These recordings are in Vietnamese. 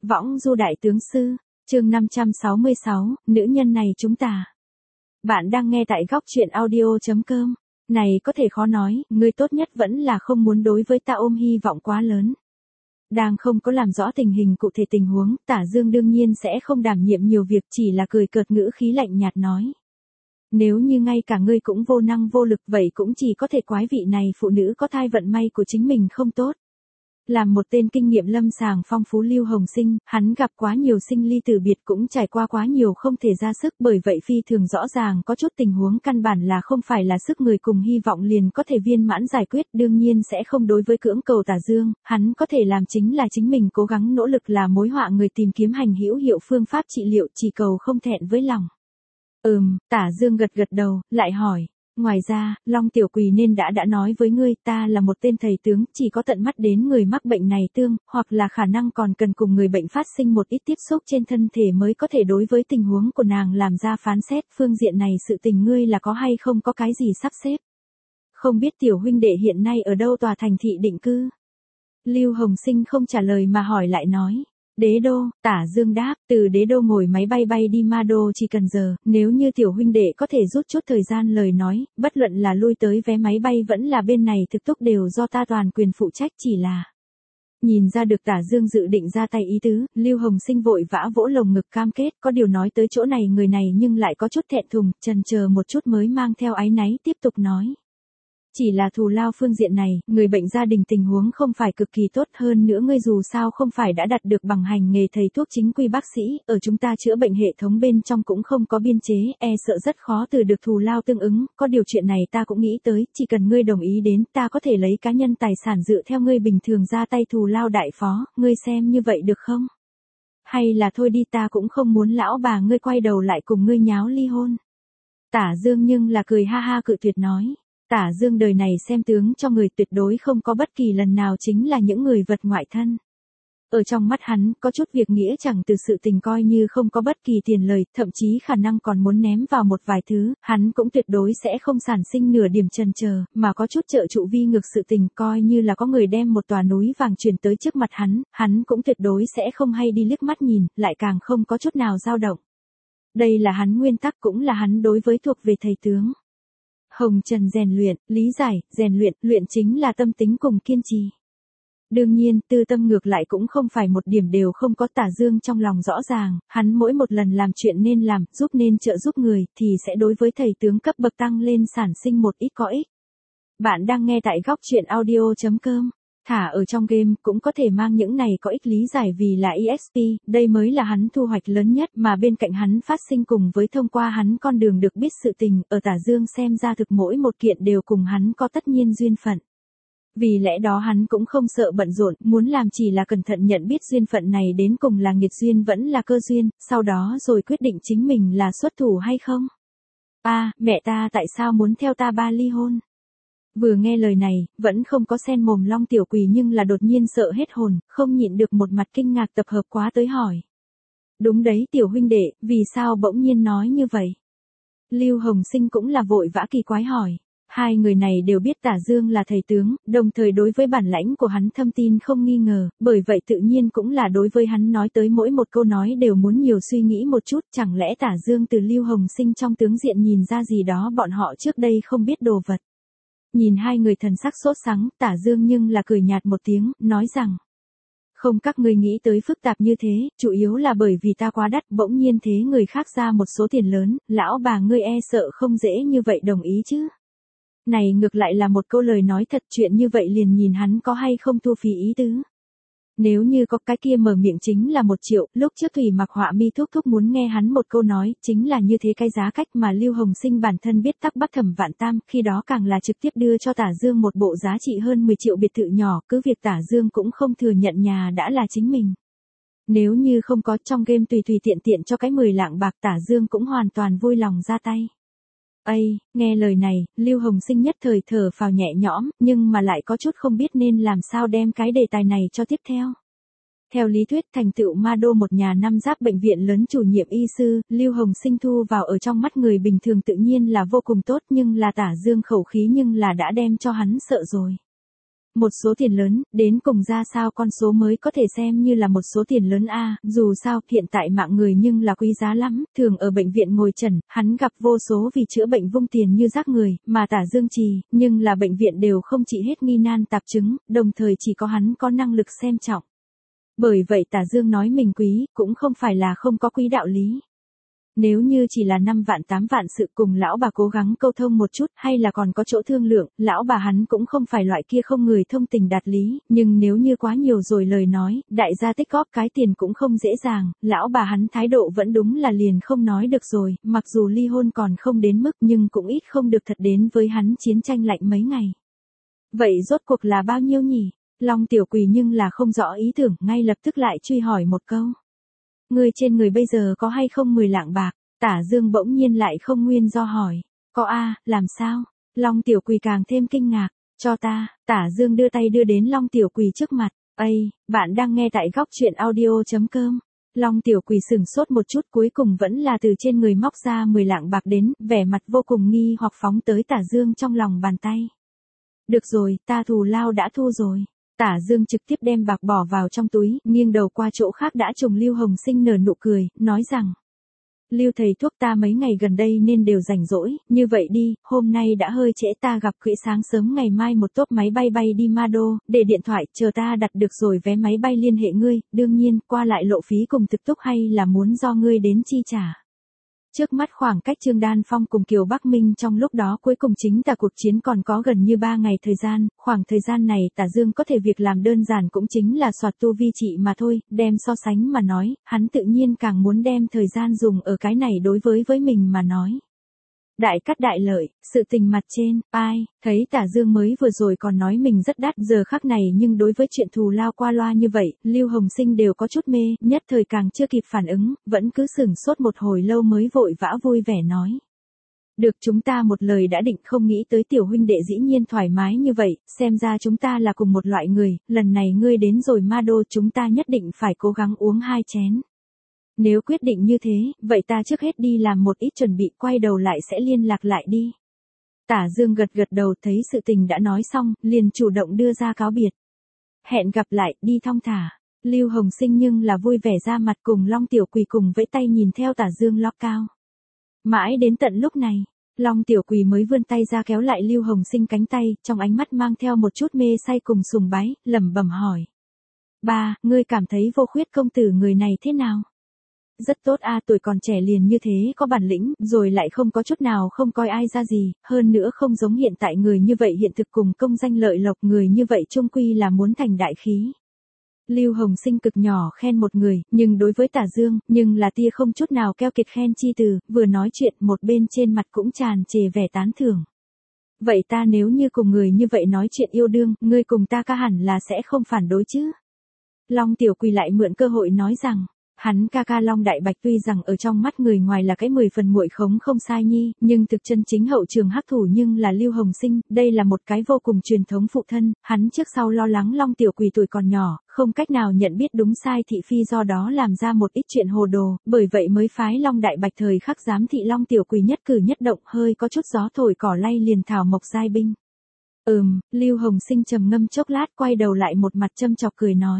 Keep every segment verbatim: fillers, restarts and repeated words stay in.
Võng du đại tướng sư, chương năm trăm sáu mươi sáu, nữ nhân này chúng ta. Bạn đang nghe tại góc truyện audio.com. Này có thể khó nói, người tốt nhất vẫn là không muốn đối với ta ôm hy vọng quá lớn. Đang không có làm rõ tình hình cụ thể tình huống, Tả Dương đương nhiên sẽ không đảm nhiệm nhiều việc, chỉ là cười cợt ngữ khí lạnh nhạt nói. Nếu như ngay cả ngươi cũng vô năng vô lực vậy cũng chỉ có thể quái vị này phụ nữ có thai vận may của chính mình không tốt. Làm một tên kinh nghiệm lâm sàng phong phú Lưu Hồng Sinh, hắn gặp quá nhiều sinh ly tử biệt cũng trải qua quá nhiều không thể ra sức, bởi vậy phi thường rõ ràng có chút tình huống căn bản là không phải là sức người cùng hy vọng liền có thể viên mãn giải quyết, đương nhiên sẽ không đối với cưỡng cầu Tả Dương, hắn có thể làm chính là chính mình cố gắng nỗ lực là mối họa người tìm kiếm hành hữu hiệu phương pháp trị liệu, chỉ cầu không thẹn với lòng. Ừm, Tả Dương gật gật đầu, lại hỏi. Ngoài ra, Long Tiểu Quỳ nên đã đã nói với ngươi, ta là một tên thầy tướng, chỉ có tận mắt đến người mắc bệnh này tương, hoặc là khả năng còn cần cùng người bệnh phát sinh một ít tiếp xúc trên thân thể mới có thể đối với tình huống của nàng làm ra phán xét, phương diện này sự tình ngươi là có hay không có cái gì sắp xếp. Không biết tiểu huynh đệ hiện nay ở đâu tòa thành thị định cư? Lưu Hồng Sinh không trả lời mà hỏi lại nói. Đế đô, Tả Dương đáp, từ đế đô ngồi máy bay bay đi Ma Đô chỉ cần giờ, nếu như tiểu huynh đệ có thể rút chút thời gian lời nói, bất luận là lui tới vé máy bay vẫn là bên này thực túc đều do ta toàn quyền phụ trách, chỉ là. Nhìn ra được Tả Dương dự định ra tay ý tứ, Lưu Hồng Sinh vội vã vỗ lồng ngực cam kết, có điều nói tới chỗ này người này nhưng lại có chút thẹn thùng, chần chờ một chút mới mang theo áy náy tiếp tục nói. Chỉ là thù lao phương diện này, người bệnh gia đình tình huống không phải cực kỳ tốt, hơn nữa ngươi dù sao không phải đã đạt được bằng hành nghề thầy thuốc chính quy bác sĩ, ở chúng ta chữa bệnh hệ thống bên trong cũng không có biên chế, e sợ rất khó từ được thù lao tương ứng, có điều chuyện này ta cũng nghĩ tới, chỉ cần ngươi đồng ý đến, ta có thể lấy cá nhân tài sản dựa theo ngươi bình thường ra tay thù lao đại phó, ngươi xem như vậy được không? Hay là thôi đi, ta cũng không muốn lão bà ngươi quay đầu lại cùng ngươi nháo ly hôn. Tả Dương nhưng là cười ha ha cự tuyệt nói. Tả Dương đời này xem tướng cho người tuyệt đối không có bất kỳ lần nào chính là những người vật ngoại thân. Ở trong mắt hắn, có chút việc nghĩa chẳng từ sự tình coi như không có bất kỳ tiền lời, thậm chí khả năng còn muốn ném vào một vài thứ, hắn cũng tuyệt đối sẽ không sản sinh nửa điểm chần chờ, mà có chút trợ trụ vi ngược sự tình coi như là có người đem một tòa núi vàng truyền tới trước mặt hắn, hắn cũng tuyệt đối sẽ không hay đi liếc mắt nhìn, lại càng không có chút nào dao động. Đây là hắn nguyên tắc, cũng là hắn đối với thuộc về thầy tướng. Hồng trần rèn luyện, lý giải, rèn luyện, luyện chính là tâm tính cùng kiên trì. Đương nhiên, tư tâm ngược lại cũng không phải một điểm đều không có. Tả Dương trong lòng rõ ràng, hắn mỗi một lần làm chuyện nên làm, giúp nên trợ giúp người, thì sẽ đối với thầy tướng cấp bậc tăng lên sản sinh một ít có ích. Bạn đang nghe tại góc truyện audio.com. Thả ở trong game cũng có thể mang những này có ích lý giải vì là e ích pê, đây mới là hắn thu hoạch lớn nhất, mà bên cạnh hắn phát sinh cùng với thông qua hắn con đường được biết sự tình, ở Tả Dương xem ra thực mỗi một kiện đều cùng hắn có tất nhiên duyên phận. Vì lẽ đó hắn cũng không sợ bận rộn, muốn làm chỉ là cẩn thận nhận biết duyên phận này đến cùng là nghiệt duyên vẫn là cơ duyên, sau đó rồi quyết định chính mình là xuất thủ hay không. À, mẹ ta tại sao muốn theo ta ba ly hôn? Vừa nghe lời này, vẫn không có sen mồm Long Tiểu Quỳ nhưng là đột nhiên sợ hết hồn, không nhịn được một mặt kinh ngạc tập hợp quá tới hỏi. Đúng đấy tiểu huynh đệ, vì sao bỗng nhiên nói như vậy? Lưu Hồng Sinh cũng là vội vã kỳ quái hỏi. Hai người này đều biết Tả Dương là thầy tướng, đồng thời đối với bản lãnh của hắn thâm tin không nghi ngờ, bởi vậy tự nhiên cũng là đối với hắn nói tới mỗi một câu nói đều muốn nhiều suy nghĩ một chút, chẳng lẽ Tả Dương từ Lưu Hồng Sinh trong tướng diện nhìn ra gì đó bọn họ trước đây không biết đồ vật. Nhìn hai người thần sắc sốt sắng, Tả Dương nhưng là cười nhạt một tiếng, nói rằng. Không các ngươi nghĩ tới phức tạp như thế, chủ yếu là bởi vì ta quá đắt, bỗng nhiên thế người khác ra một số tiền lớn, lão bà ngươi e sợ không dễ như vậy đồng ý chứ. Này ngược lại là một câu lời nói thật, chuyện như vậy liền nhìn hắn có hay không thu phí ý tứ. Nếu như có cái kia mở miệng chính là một triệu, lúc trước Thủy Mặc Họa Mi thúc thúc muốn nghe hắn một câu nói, chính là như thế cái giá cách mà Lưu Hồng Sinh bản thân biết tắc bắc thẩm vạn tam, khi đó càng là trực tiếp đưa cho Tả Dương một bộ giá trị hơn mười triệu biệt thự nhỏ, cứ việc Tả Dương cũng không thừa nhận nhà đã là chính mình. Nếu như không có trong game tùy tùy tiện tiện cho cái mười lạng bạc Tả Dương cũng hoàn toàn vui lòng ra tay. Ây, nghe lời này, Lưu Hồng Sinh nhất thời thở phào nhẹ nhõm, nhưng mà lại có chút không biết nên làm sao đem cái đề tài này cho tiếp theo. Theo lý thuyết thành tựu Ma Đô một nhà năm giáp bệnh viện lớn chủ nhiệm y sư, Lưu Hồng Sinh thu vào ở trong mắt người bình thường tự nhiên là vô cùng tốt, nhưng là Tả Dương khẩu khí nhưng là đã đem cho hắn sợ rồi. Một số tiền lớn, đến cùng ra sao con số mới có thể xem như là một số tiền lớn a, dù sao, hiện tại mạng người nhưng là quý giá lắm, thường ở bệnh viện ngồi trần, hắn gặp vô số vì chữa bệnh vung tiền như rác người, mà Tả Dương Trì, nhưng là bệnh viện đều không trị hết nghi nan tạp chứng, đồng thời chỉ có hắn có năng lực xem trọng. Bởi vậy Tả Dương nói mình quý, cũng không phải là không có quý đạo lý. Nếu như chỉ là năm vạn tám vạn sự cùng lão bà cố gắng câu thông một chút hay là còn có chỗ thương lượng, lão bà hắn cũng không phải loại kia không người thông tình đạt lý, nhưng nếu như quá nhiều rồi lời nói, đại gia tích góp cái tiền cũng không dễ dàng, lão bà hắn thái độ vẫn đúng là liền không nói được rồi, mặc dù ly hôn còn không đến mức nhưng cũng ít không được thật đến với hắn chiến tranh lạnh mấy ngày. Vậy rốt cuộc là bao nhiêu nhỉ? Long Tiểu Quỳ nhưng là không rõ ý tưởng, ngay lập tức lại truy hỏi một câu. Người trên người bây giờ có hay không mười lạng bạc? Tả Dương bỗng nhiên lại không nguyên do hỏi. Có a, làm sao? Long Tiểu Quỳ càng thêm kinh ngạc. Cho ta, Tả Dương đưa tay đưa đến Long Tiểu Quỳ trước mặt. Ây, bạn đang nghe tại góc truyện audio chấm com. Long Tiểu Quỳ sửng sốt một chút cuối cùng vẫn là từ trên người móc ra mười lạng bạc đến, vẻ mặt vô cùng nghi hoặc phóng tới Tả Dương trong lòng bàn tay. Được rồi, ta thù lao đã thu rồi. Tả Dương trực tiếp đem bạc bỏ vào trong túi, nghiêng đầu qua chỗ khác đã trùng Lưu Hồng Sinh nở nụ cười, nói rằng. Lưu thầy thuốc ta mấy ngày gần đây nên đều rảnh rỗi, như vậy đi, hôm nay đã hơi trễ ta gặp quỹ sáng sớm ngày mai một tốp máy bay bay đi Ma Đô, để điện thoại, chờ ta đặt được rồi vé máy bay liên hệ ngươi, đương nhiên, qua lại lộ phí cùng thực túc hay là muốn do ngươi đến chi trả. Trước mắt khoảng cách Trương Đan Phong cùng Kiều Bắc Minh trong lúc đó cuối cùng chính là cuộc chiến còn có gần như ba ngày thời gian, khoảng thời gian này Tả Dương có thể việc làm đơn giản cũng chính là soạt tu vi trị mà thôi, đem so sánh mà nói, hắn tự nhiên càng muốn đem thời gian dùng ở cái này đối với với mình mà nói. Đại cắt đại lợi, sự tình mặt trên, ai, thấy Tả Dương mới vừa rồi còn nói mình rất đắt giờ khắc này nhưng đối với chuyện thù lao qua loa như vậy, Lưu Hồng Sinh đều có chút mê, nhất thời càng chưa kịp phản ứng, vẫn cứ sửng sốt một hồi lâu mới vội vã vui vẻ nói. Được chúng ta một lời đã định không nghĩ tới tiểu huynh đệ dĩ nhiên thoải mái như vậy, xem ra chúng ta là cùng một loại người, lần này ngươi đến rồi Ma Đô chúng ta nhất định phải cố gắng uống hai chén. Nếu quyết định như thế, vậy ta trước hết đi làm một ít chuẩn bị quay đầu lại sẽ liên lạc lại đi. Tả Dương gật gật đầu thấy sự tình đã nói xong, liền chủ động đưa ra cáo biệt. Hẹn gặp lại, đi thong thả. Lưu Hồng Sinh nhưng là vui vẻ ra mặt cùng Long Tiểu Quỳ cùng vẫy tay nhìn theo Tả Dương ló cao. Mãi đến tận lúc này, Long Tiểu Quỳ mới vươn tay ra kéo lại Lưu Hồng Sinh cánh tay, trong ánh mắt mang theo một chút mê say cùng sùng bái, lẩm bẩm hỏi. Ba, ngươi cảm thấy Vô Khuyết công tử người này thế nào? Rất tốt a, tuổi còn trẻ liền như thế có bản lĩnh, rồi lại không có chút nào không coi ai ra gì, hơn nữa không giống hiện tại người như vậy hiện thực cùng công danh lợi lộc người như vậy chung quy là muốn thành đại khí. Lưu Hồng Sinh cực nhỏ khen một người, nhưng đối với Tả Dương, nhưng là tia không chút nào keo kiệt khen chi từ, vừa nói chuyện một bên trên mặt cũng tràn trề vẻ tán thưởng. Vậy ta nếu như cùng người như vậy nói chuyện yêu đương, ngươi cùng ta ca hẳn là sẽ không phản đối chứ? Long Tiểu Quỳ lại mượn cơ hội nói rằng. Hắn ca ca Long Đại Bạch tuy rằng ở trong mắt người ngoài là cái mười phần muội khống không sai nhi, nhưng thực chân chính hậu trường hắc thủ nhưng là Lưu Hồng Sinh, đây là một cái vô cùng truyền thống phụ thân, hắn trước sau lo lắng Long Tiểu Quỳ tuổi còn nhỏ, không cách nào nhận biết đúng sai thị phi do đó làm ra một ít chuyện hồ đồ, bởi vậy mới phái Long Đại Bạch thời khắc giám thị Long Tiểu Quỳ nhất cử nhất động hơi có chút gió thổi cỏ lay liền thảo mộc giai binh. Ừm, Lưu Hồng Sinh trầm ngâm chốc lát quay đầu lại một mặt châm chọc cười nói.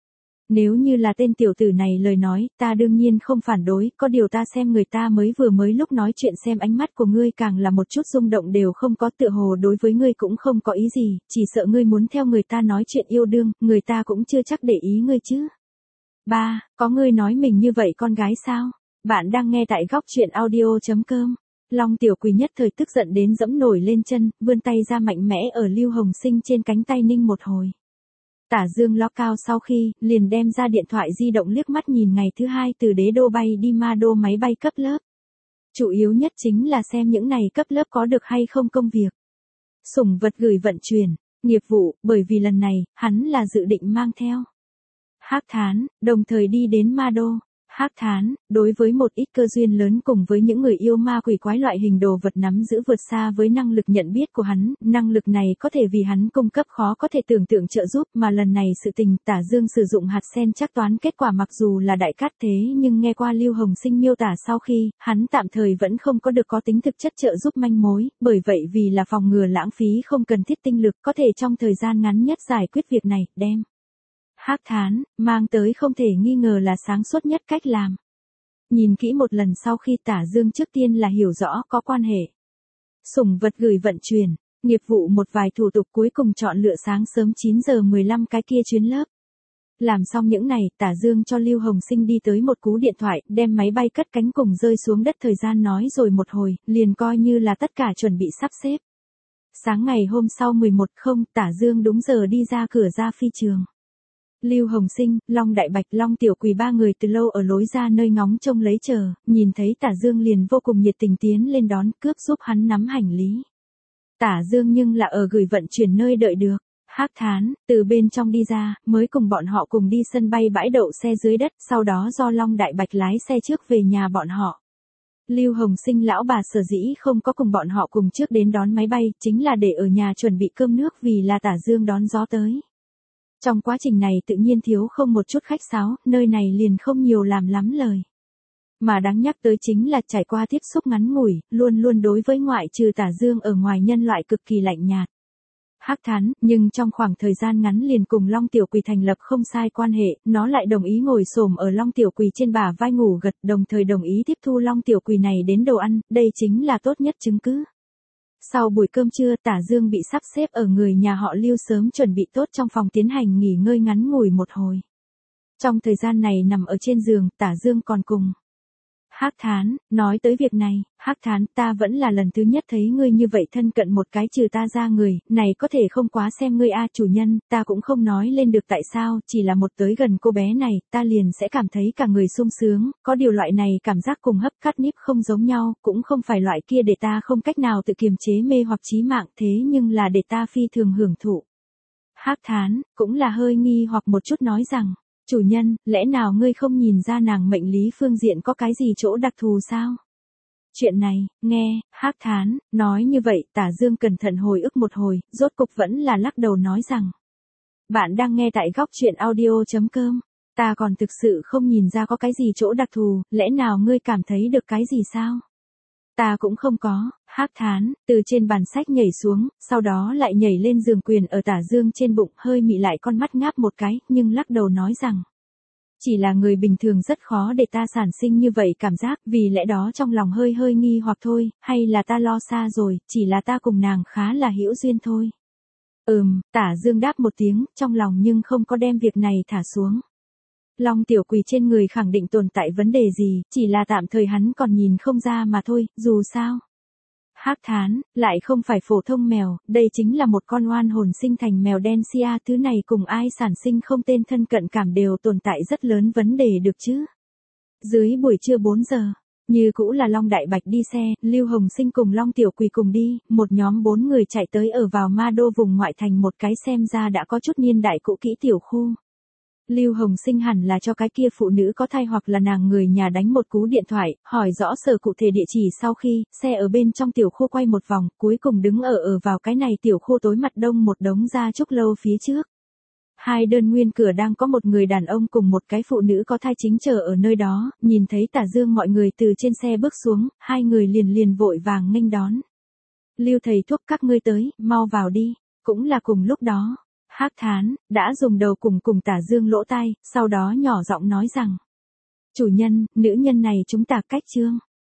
Nếu như là tên tiểu tử này lời nói, ta đương nhiên không phản đối, có điều ta xem người ta mới vừa mới lúc nói chuyện xem ánh mắt của ngươi càng là một chút rung động đều không có tựa hồ đối với ngươi cũng không có ý gì, chỉ sợ ngươi muốn theo người ta nói chuyện yêu đương, người ta cũng chưa chắc để ý ngươi chứ. Ba, có ngươi nói mình như vậy con gái sao? Bạn đang nghe tại góc truyện audio chấm com. Long Tiểu Quỳ nhất thời tức giận đến dẫm nổi lên chân, vươn tay ra mạnh mẽ ở Lưu Hồng Sinh trên cánh tay ninh một hồi. Tả Dương lo cao sau khi, liền đem ra điện thoại di động liếc mắt nhìn ngày thứ hai từ Đế Đô bay đi Ma Đô máy bay cấp lớp. Chủ yếu nhất chính là xem những này cấp lớp có được hay không công việc. Sủng vật gửi vận chuyển, nghiệp vụ, bởi vì lần này, hắn là dự định mang theo. Hắc Thán, đồng thời đi đến Ma Đô. Hắc thán, đối với một ít cơ duyên lớn cùng với những người yêu ma quỷ quái loại hình đồ vật nắm giữ vượt xa với năng lực nhận biết của hắn, năng lực này có thể vì hắn cung cấp khó có thể tưởng tượng trợ giúp, mà lần này sự tình Tả Dương sử dụng hạt sen chắc toán kết quả mặc dù là đại cát thế nhưng nghe qua Lưu Hồng Sinh miêu tả sau khi, hắn tạm thời vẫn không có được có tính thực chất trợ giúp manh mối, bởi vậy vì là phòng ngừa lãng phí không cần thiết tinh lực có thể trong thời gian ngắn nhất giải quyết việc này, đem Hắc thán, mang tới không thể nghi ngờ là sáng suốt nhất cách làm. Nhìn kỹ một lần sau khi Tả Dương trước tiên là hiểu rõ có quan hệ. Sủng vật gửi vận chuyển, nghiệp vụ một vài thủ tục cuối cùng chọn lựa sáng sớm chín giờ mười lăm cái kia chuyến lớp. Làm xong những này, Tả Dương cho Lưu Hồng Sinh đi tới một cú điện thoại, đem máy bay cất cánh cùng rơi xuống đất thời gian nói rồi một hồi, liền coi như là tất cả chuẩn bị sắp xếp. Sáng ngày hôm sau mười một không, Tả Dương đúng giờ đi ra cửa ra phi trường. Lưu Hồng Sinh, Long Đại Bạch, Long Tiểu Quỳ ba người từ lâu ở lối ra nơi ngóng trông lấy chờ, nhìn thấy Tả Dương liền vô cùng nhiệt tình tiến lên đón, cướp giúp hắn nắm hành lý. Tả Dương nhưng là ở gửi vận chuyển nơi đợi được. Hắc thán, từ bên trong đi ra, mới cùng bọn họ cùng đi sân bay bãi đậu xe dưới đất, sau đó do Long Đại Bạch lái xe trước về nhà bọn họ. Lưu Hồng Sinh lão bà sở dĩ không có cùng bọn họ cùng trước đến đón máy bay, chính là để ở nhà chuẩn bị cơm nước vì là Tả Dương đón gió tới. Trong quá trình này tự nhiên thiếu không một chút khách sáo, nơi này liền không nhiều làm lắm lời. Mà đáng nhắc tới chính là trải qua tiếp xúc ngắn ngủi, luôn luôn đối với ngoại trừ Tả Dương ở ngoài nhân loại cực kỳ lạnh nhạt. Hắc thán, nhưng trong khoảng thời gian ngắn liền cùng Long Tiểu Quỳ thành lập không sai quan hệ, nó lại đồng ý ngồi xổm ở Long Tiểu Quỳ trên bả vai ngủ gật, đồng thời đồng ý tiếp thu Long Tiểu Quỳ này đến đồ ăn, đây chính là tốt nhất chứng cứ. Sau buổi cơm trưa, Tả Dương bị sắp xếp ở người nhà họ Lưu sớm chuẩn bị tốt trong phòng tiến hành nghỉ ngơi ngắn ngủi một hồi. Trong thời gian này nằm ở trên giường, Tả Dương còn cùng Hắc thán, nói tới việc này, Hắc thán, ta vẫn là lần thứ nhất thấy ngươi như vậy thân cận một cái trừ ta ra người, này có thể không quá xem ngươi a chủ nhân, ta cũng không nói lên được tại sao, chỉ là một tới gần cô bé này, ta liền sẽ cảm thấy cả người sung sướng, có điều loại này cảm giác cùng hấp cắt níp không giống nhau, cũng không phải loại kia để ta không cách nào tự kiềm chế mê hoặc chí mạng thế nhưng là để ta phi thường hưởng thụ. Hắc thán, cũng là hơi nghi hoặc một chút nói rằng, chủ nhân, lẽ nào ngươi không nhìn ra nàng mệnh lý phương diện có cái gì chỗ đặc thù sao? Chuyện này, nghe, Hắc thán, nói như vậy, Tả Dương cẩn thận hồi ức một hồi, rốt cục vẫn là lắc đầu nói rằng. Bạn đang nghe tại góc truyện audio chấm com, ta còn thực sự không nhìn ra có cái gì chỗ đặc thù, lẽ nào ngươi cảm thấy được cái gì sao? Ta cũng không có, Hắc thán, từ trên bàn sách nhảy xuống, sau đó lại nhảy lên giường quyền ở Tả Dương trên bụng, hơi mị lại con mắt ngáp một cái, nhưng lắc đầu nói rằng. Chỉ là người bình thường rất khó để ta sản sinh như vậy cảm giác, vì lẽ đó trong lòng hơi hơi nghi hoặc thôi, hay là ta lo xa rồi, chỉ là ta cùng nàng khá là hữu duyên thôi. Ừm, Tả Dương đáp một tiếng, trong lòng nhưng không có đem việc này thả xuống. Long Tiểu Quỳ trên người khẳng định tồn tại vấn đề gì, chỉ là tạm thời hắn còn nhìn không ra mà thôi, dù sao. Hắc thán, lại không phải phổ thông mèo, đây chính là một con oan hồn sinh thành mèo đen Sia, thứ này cùng ai sản sinh không tên thân cận cảm đều tồn tại rất lớn vấn đề được chứ. Dưới buổi trưa bốn giờ, như cũ là Long Đại Bạch đi xe, Lưu Hồng Sinh cùng Long Tiểu Quỳ cùng đi, một nhóm bốn người chạy tới ở vào ma đô vùng ngoại thành một cái xem ra đã có chút niên đại cũ kỹ tiểu khu. Lưu Hồng Sinh hẳn là cho cái kia phụ nữ có thai hoặc là nàng người nhà đánh một cú điện thoại, hỏi rõ sở cụ thể địa chỉ sau khi, xe ở bên trong tiểu khu quay một vòng, cuối cùng đứng ở ở vào cái này tiểu khu tối mặt đông một đống gia trúc lâu phía trước. Hai đơn nguyên cửa đang có một người đàn ông cùng một cái phụ nữ có thai chính chờ ở nơi đó, nhìn thấy Tả Dương mọi người từ trên xe bước xuống, hai người liền liền vội vàng nghênh đón. Lưu thầy thuốc các ngươi tới, mau vào đi, cũng là cùng lúc đó. Hắc thán, đã dùng đầu cùng cùng Tả Dương lỗ tai, sau đó nhỏ giọng nói rằng. Chủ nhân, nữ nhân này chúng ta cách trương.